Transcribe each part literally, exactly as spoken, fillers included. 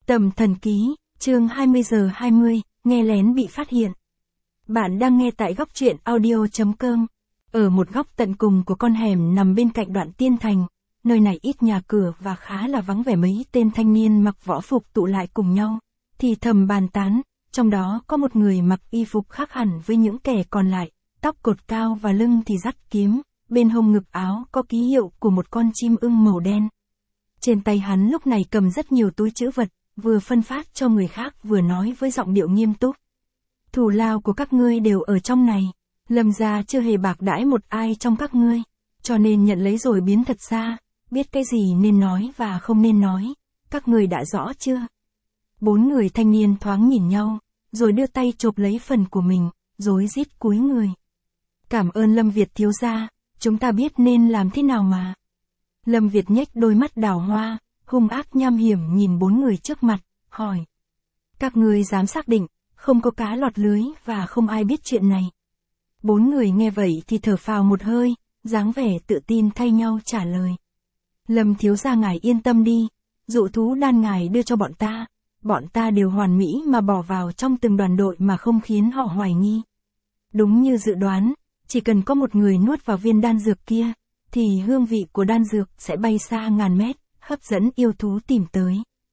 Tầm thần ký, chương hai mươi giờ hai mươi, nghe lén bị phát hiện. Bạn đang nghe tại góc truyện audio.com. Ở một góc tận cùng của con hẻm nằm bên cạnh đoạn Tiên Thành, nơi này ít nhà cửa và khá là vắng vẻ, mấy tên thanh niên mặc võ phục tụ lại cùng nhau, thì thầm bàn tán, trong đó có một người mặc y phục khác hẳn với những kẻ còn lại, tóc cột cao và lưng thì dắt kiếm, bên hông ngực áo có ký hiệu của một con chim ưng màu đen. Trên tay hắn lúc này cầm rất nhiều túi trữ vật, vừa phân phát cho người khác vừa nói với giọng điệu nghiêm túc. Thù lao của các ngươi đều ở trong này, Lâm gia chưa hề bạc đãi một ai trong các ngươi, cho nên nhận lấy rồi biến thật ra, biết cái gì nên nói và không nên nói, các ngươi đã rõ chưa? Bốn người thanh niên thoáng nhìn nhau, rồi đưa tay chộp lấy phần của mình, rối rít cúi người. Cảm ơn Lâm Việt thiếu gia, chúng ta biết nên làm thế nào mà. Lâm Việt nhếch đôi mắt đào hoa, hung ác nham hiểm nhìn bốn người trước mặt, hỏi. Các ngươi dám xác định, không có cá lọt lưới và không ai biết chuyện này. Bốn người nghe vậy thì thở phào một hơi, dáng vẻ tự tin thay nhau trả lời. Lâm thiếu gia ngài yên tâm đi, dụ thú đan ngài đưa cho bọn ta, bọn ta đều hoàn mỹ mà bỏ vào trong từng đoàn đội mà không khiến họ hoài nghi. Đúng như dự đoán, chỉ cần có một người nuốt vào viên đan dược kia, thì hương vị của đan dược sẽ bay xa ngàn mét, hấp dẫn yêu thú tìm tới.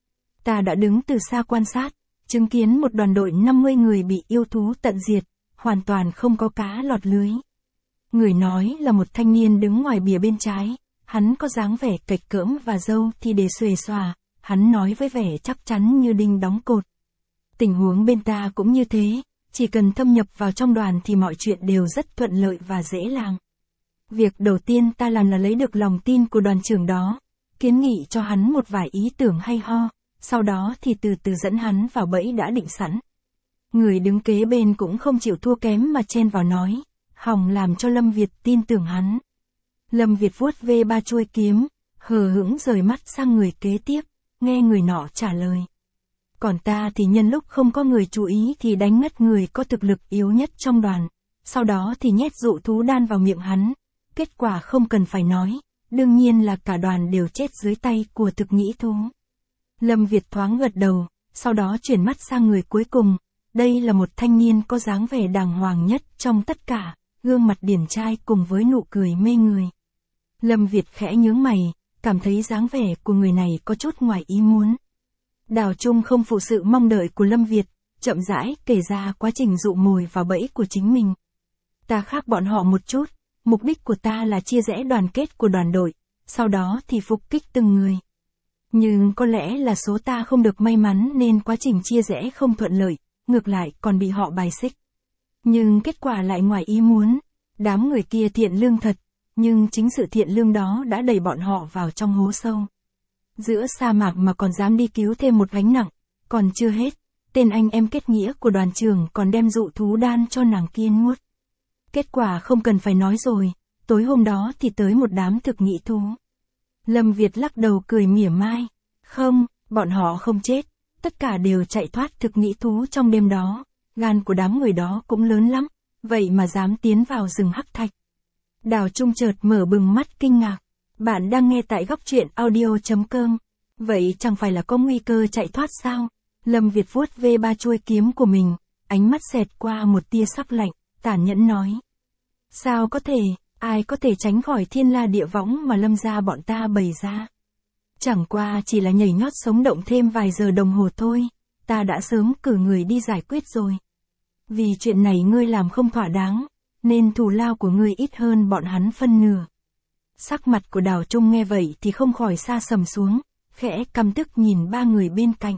Ta đã đứng từ xa quan sát, chứng kiến một đoàn đội năm mươi người bị yêu thú tận diệt, hoàn toàn không có cá lọt lưới. Người nói là một thanh niên đứng ngoài bìa bên trái, hắn có dáng vẻ kệch cỡm và râu thì để xuề xòa, hắn nói với vẻ chắc chắn như đinh đóng cột. Tình huống bên ta cũng như thế, chỉ cần thâm nhập vào trong đoàn thì mọi chuyện đều rất thuận lợi và dễ làm. Việc đầu tiên ta làm là lấy được lòng tin của đoàn trưởng đó, kiến nghị cho hắn một vài ý tưởng hay ho, sau đó thì từ từ dẫn hắn vào bẫy đã định sẵn. Người đứng kế bên cũng không chịu thua kém mà chen vào nói, hòng làm cho Lâm Việt tin tưởng hắn. Lâm Việt vuốt ve ba chuôi kiếm, hờ hững rời mắt sang người kế tiếp, nghe người nọ trả lời. Còn ta thì nhân lúc không có người chú ý thì đánh ngất người có thực lực yếu nhất trong đoàn, sau đó thì nhét dụ thú đan vào miệng hắn. Kết quả không cần phải nói, đương nhiên là cả đoàn đều chết dưới tay của thực nhĩ thú. Lâm Việt thoáng gật đầu, sau đó chuyển mắt sang người cuối cùng. Đây là một thanh niên có dáng vẻ đàng hoàng nhất trong tất cả, gương mặt điển trai cùng với nụ cười mê người. Lâm Việt khẽ nhướng mày, cảm thấy dáng vẻ của người này có chút ngoài ý muốn. Đào Trung không phụ sự mong đợi của Lâm Việt, chậm rãi kể ra quá trình dụ mồi vào bẫy của chính mình. Ta khác bọn họ một chút, mục đích của ta là chia rẽ đoàn kết của đoàn đội, sau đó thì phục kích từng người. Nhưng có lẽ là số ta không được may mắn nên quá trình chia rẽ không thuận lợi, ngược lại còn bị họ bài xích. Nhưng kết quả lại ngoài ý muốn, đám người kia thiện lương thật, nhưng chính sự thiện lương đó đã đẩy bọn họ vào trong hố sâu. Giữa sa mạc mà còn dám đi cứu thêm một gánh nặng, còn chưa hết, tên anh em kết nghĩa của đoàn trưởng còn đem dụ thú đan cho nàng kia nuốt. Kết quả không cần phải nói rồi, tối hôm đó thì tới một đám thực nhĩ thú. Lâm Việt lắc đầu cười mỉa mai, không, bọn họ không chết, tất cả đều chạy thoát thực nhĩ thú trong đêm đó, gan của đám người đó cũng lớn lắm, vậy mà dám tiến vào rừng hắc thạch. Đào Trung chợt mở bừng mắt kinh ngạc, bạn đang nghe tại góc truyện audio.com, vậy chẳng phải là có nguy cơ chạy thoát sao? Lâm Việt vuốt ve ba chuôi kiếm của mình, ánh mắt xẹt qua một tia sắc lạnh, tàn nhẫn nói. Sao có thể, ai có thể tránh khỏi thiên la địa võng mà Lâm gia bọn ta bày ra? Chẳng qua chỉ là nhảy nhót sống động thêm vài giờ đồng hồ thôi, ta đã sớm cử người đi giải quyết rồi. Vì chuyện này ngươi làm không thỏa đáng, nên thù lao của ngươi ít hơn bọn hắn phân nửa. Sắc mặt của Đào Trung nghe vậy thì không khỏi sa sầm xuống, khẽ căm tức nhìn ba người bên cạnh.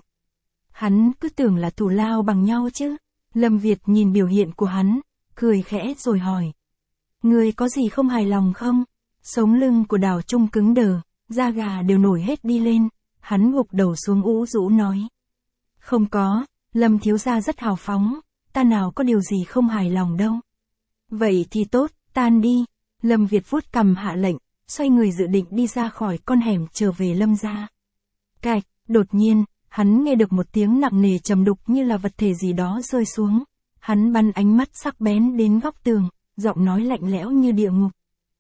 Hắn cứ tưởng là thù lao bằng nhau chứ. Lâm Việt nhìn biểu hiện của hắn, cười khẽ rồi hỏi. Ngươi có gì không hài lòng không? Sống lưng của Đào Trung cứng đờ, da gà đều nổi hết đi lên, hắn gục đầu xuống ú rũ nói. Không có, Lâm thiếu gia rất hào phóng, ta nào có điều gì không hài lòng đâu. Vậy thì tốt, tan đi. Lâm Việt vuốt cằm hạ lệnh, xoay người dự định đi ra khỏi con hẻm trở về Lâm gia. Cạch, đột nhiên, hắn nghe được một tiếng nặng nề trầm đục như là vật thể gì đó rơi xuống. Hắn bắn ánh mắt sắc bén đến góc tường, giọng nói lạnh lẽo như địa ngục.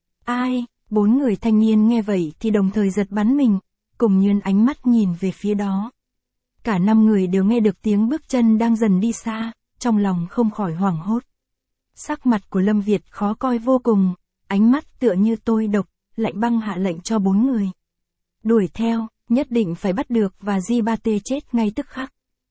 Ai? Bốn người thanh niên nghe vậy thì đồng thời giật bắn mình, cùng nhướng ánh mắt nhìn về phía đó. Cả năm người đều nghe được tiếng bước chân đang dần đi xa, trong lòng không khỏi hoảng hốt. Sắc mặt của Lâm Việt khó coi vô cùng, ánh mắt tựa như tôi độc, lạnh băng hạ lệnh cho bốn người. Đuổi theo, nhất định phải bắt được và Di Ba Tê chết ngay tức khắc.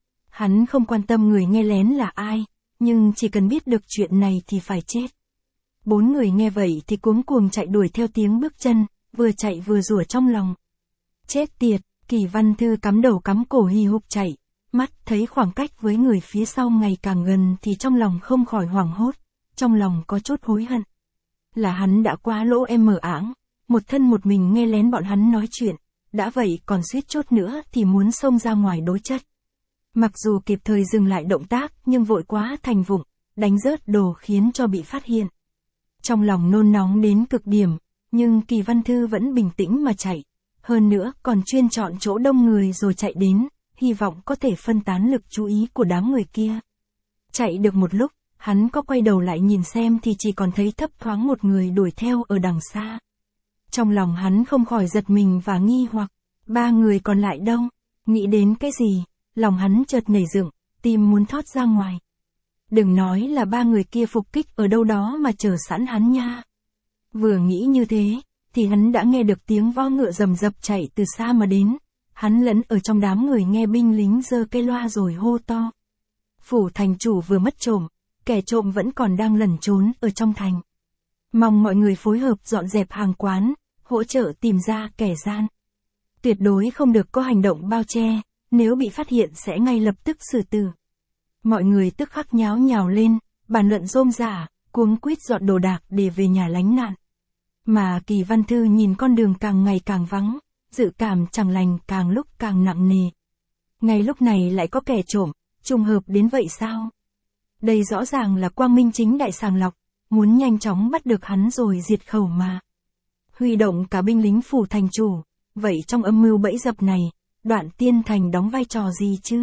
Hắn không quan tâm người nghe lén là ai, nhưng chỉ cần biết được chuyện này thì phải chết. Bốn người nghe vậy thì cuống cuồng chạy đuổi theo tiếng bước chân, vừa chạy vừa rủa trong lòng. Chết tiệt, Kỳ Văn Thư cắm đầu cắm cổ hì hục chạy, mắt thấy khoảng cách với người phía sau ngày càng gần thì trong lòng không khỏi hoảng hốt, trong lòng có chút hối hận. Là hắn đã quá lỗ em mờ ảng, một thân một mình nghe lén bọn hắn nói chuyện, đã vậy còn suýt chút nữa thì muốn xông ra ngoài đối chất. Mặc dù kịp thời dừng lại động tác nhưng vội quá thành vụng, đánh rớt đồ khiến cho bị phát hiện. Trong lòng nôn nóng đến cực điểm, nhưng Kỳ Văn Thư vẫn bình tĩnh mà chạy. Hơn nữa còn chuyên chọn chỗ đông người rồi chạy đến, hy vọng có thể phân tán lực chú ý của đám người kia. Chạy được một lúc, hắn có quay đầu lại nhìn xem thì chỉ còn thấy thấp thoáng một người đuổi theo ở đằng xa. Trong lòng hắn không khỏi giật mình và nghi hoặc, ba người còn lại đâu? Nghĩ đến cái gì? Lòng hắn chợt nảy dựng, tim muốn thoát ra ngoài. Đừng nói là ba người kia phục kích ở đâu đó mà chờ sẵn hắn nha. Vừa nghĩ như thế, thì hắn đã nghe được tiếng vó ngựa rầm rập chạy từ xa mà đến. Hắn lẫn ở trong đám người nghe binh lính giơ cây loa rồi hô to. Phủ thành chủ vừa mất trộm, kẻ trộm vẫn còn đang lẩn trốn ở trong thành. Mong mọi người phối hợp dọn dẹp hàng quán, hỗ trợ tìm ra kẻ gian. Tuyệt đối không được có hành động bao che, nếu bị phát hiện sẽ ngay lập tức xử tử. Mọi người tức khắc nháo nhào lên, bàn luận rôm rả, cuống quýt dọn đồ đạc để về nhà lánh nạn. Mà Kỳ Văn Thư nhìn con đường càng ngày càng vắng, dự cảm chẳng lành càng lúc càng nặng nề. Ngay lúc này lại có kẻ trộm, trùng hợp đến vậy sao? Đây rõ ràng là quang minh chính đại sàng lọc, muốn nhanh chóng bắt được hắn rồi diệt khẩu mà. Huy động cả binh lính phủ thành chủ, vậy trong âm mưu bẫy dập này, Đoạn Tiên Thành đóng vai trò gì chứ?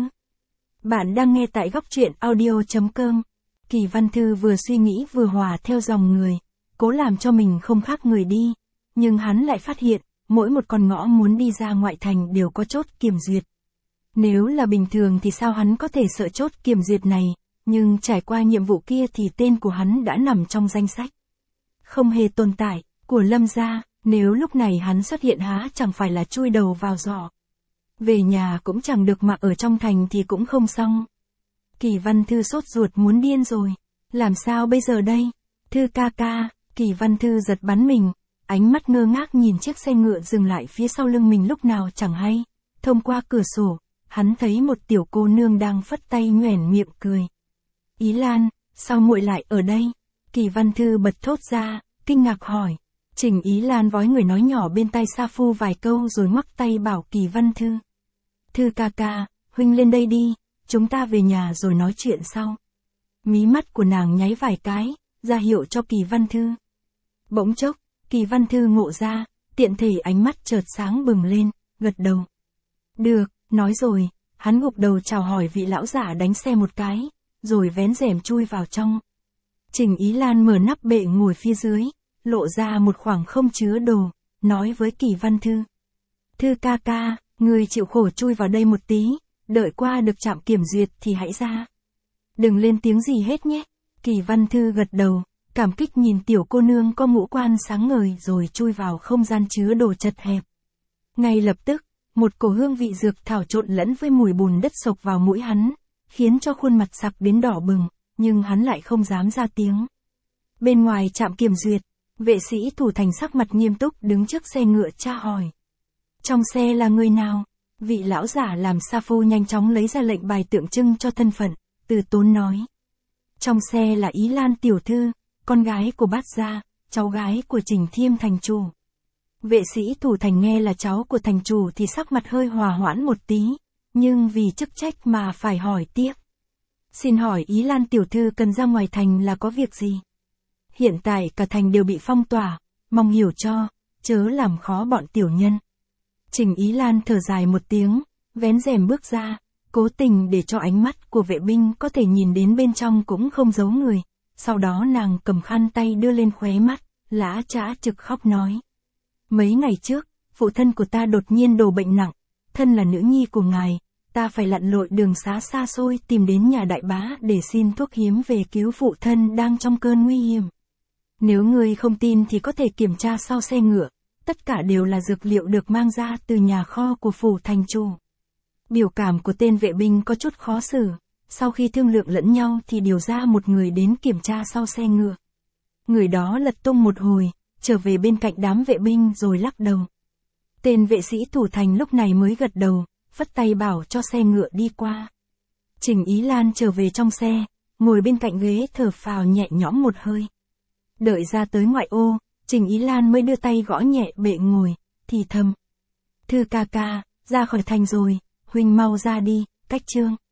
Bạn đang nghe tại góc truyện audio chấm com. Kỳ Văn Thư vừa suy nghĩ vừa hòa theo dòng người, cố làm cho mình không khác người đi, nhưng hắn lại phát hiện, mỗi một con ngõ muốn đi ra ngoại thành đều có chốt kiểm duyệt. Nếu là bình thường thì sao hắn có thể sợ chốt kiểm duyệt này, nhưng trải qua nhiệm vụ kia thì tên của hắn đã nằm trong danh sách. Không hề tồn tại, của Lâm gia, nếu lúc này hắn xuất hiện há chẳng phải là chui đầu vào giỏ. Về nhà cũng chẳng được mà ở trong thành thì cũng không xong. Kỳ Văn Thư sốt ruột muốn điên rồi, làm sao bây giờ đây? Thư ca ca, Kỳ Văn Thư giật bắn mình, ánh mắt ngơ ngác nhìn chiếc xe ngựa dừng lại phía sau lưng mình lúc nào chẳng hay. Thông qua cửa sổ, hắn thấy một tiểu cô nương đang phất tay nhoẻn miệng cười. Ý Lan, sao muội lại ở đây? Kỳ Văn Thư bật thốt ra, kinh ngạc hỏi. Trình Ý Lan vói người nói nhỏ bên tai Sa Phu vài câu rồi ngoắc tay bảo Kỳ Văn Thư. Thư ca ca, huynh lên đây đi, chúng ta về nhà rồi nói chuyện sau. Mí mắt của nàng nháy vài cái, ra hiệu cho Kỳ Văn Thư. Bỗng chốc, Kỳ Văn Thư ngộ ra, tiện thể ánh mắt chợt sáng bừng lên, gật đầu. Được, nói rồi, hắn gục đầu chào hỏi vị lão giả đánh xe một cái, rồi vén rèm chui vào trong. Trình Ý Lan mở nắp bệ ngồi phía dưới, lộ ra một khoảng không chứa đồ, nói với Kỳ Văn Thư. Thư ca ca, người chịu khổ chui vào đây một tí, đợi qua được trạm kiểm duyệt thì hãy ra. Đừng lên tiếng gì hết nhé. Kỳ Văn Thư gật đầu, cảm kích nhìn tiểu cô nương có ngũ quan sáng ngời rồi chui vào không gian chứa đồ chật hẹp. Ngay lập tức, một cổ hương vị dược thảo trộn lẫn với mùi bùn đất sộc vào mũi hắn, khiến cho khuôn mặt sặc đến đỏ bừng, nhưng hắn lại không dám ra tiếng. Bên ngoài trạm kiểm duyệt, vệ sĩ thủ thành sắc mặt nghiêm túc đứng trước xe ngựa tra hỏi. Trong xe là người nào? Vị lão giả làm Sa Phu nhanh chóng lấy ra lệnh bài tượng trưng cho thân phận, từ tốn nói. Trong xe là Ý Lan tiểu thư, con gái của Bát gia, cháu gái của Trình Thiêm thành chủ. Vệ sĩ thủ thành nghe là cháu của thành chủ thì sắc mặt hơi hòa hoãn một tí, nhưng vì chức trách mà phải hỏi tiếp. Xin hỏi Ý Lan tiểu thư cần ra ngoài thành là có việc gì? Hiện tại cả thành đều bị phong tỏa, mong hiểu cho, chớ làm khó bọn tiểu nhân. Trình Ý Lan thở dài một tiếng, vén rèm bước ra, cố tình để cho ánh mắt của vệ binh có thể nhìn đến bên trong cũng không giấu người. Sau đó nàng cầm khăn tay đưa lên khóe mắt, lã chã trực khóc nói. Mấy ngày trước, phụ thân của ta đột nhiên đổ bệnh nặng, thân là nữ nhi của ngài, ta phải lặn lội đường xá xa xôi tìm đến nhà đại bá để xin thuốc hiếm về cứu phụ thân đang trong cơn nguy hiểm. Nếu ngươi không tin thì có thể kiểm tra sau xe ngựa, tất cả đều là dược liệu được mang ra từ nhà kho của phủ thành chủ. Biểu cảm của tên vệ binh có chút khó xử, sau khi thương lượng lẫn nhau thì điều ra một người đến kiểm tra sau xe ngựa. Người đó lật tung một hồi, trở về bên cạnh đám vệ binh rồi lắc đầu. Tên vệ sĩ thủ thành lúc này mới gật đầu, phất tay bảo cho xe ngựa đi qua. Trình Ý Lan trở về trong xe, ngồi bên cạnh ghế thở phào nhẹ nhõm một hơi. Đợi ra tới ngoại ô, Trình Ý Lan mới đưa tay gõ nhẹ bệ ngồi, thì thầm. Thư ca ca, ra khỏi thành rồi, huynh mau ra đi, cách trương.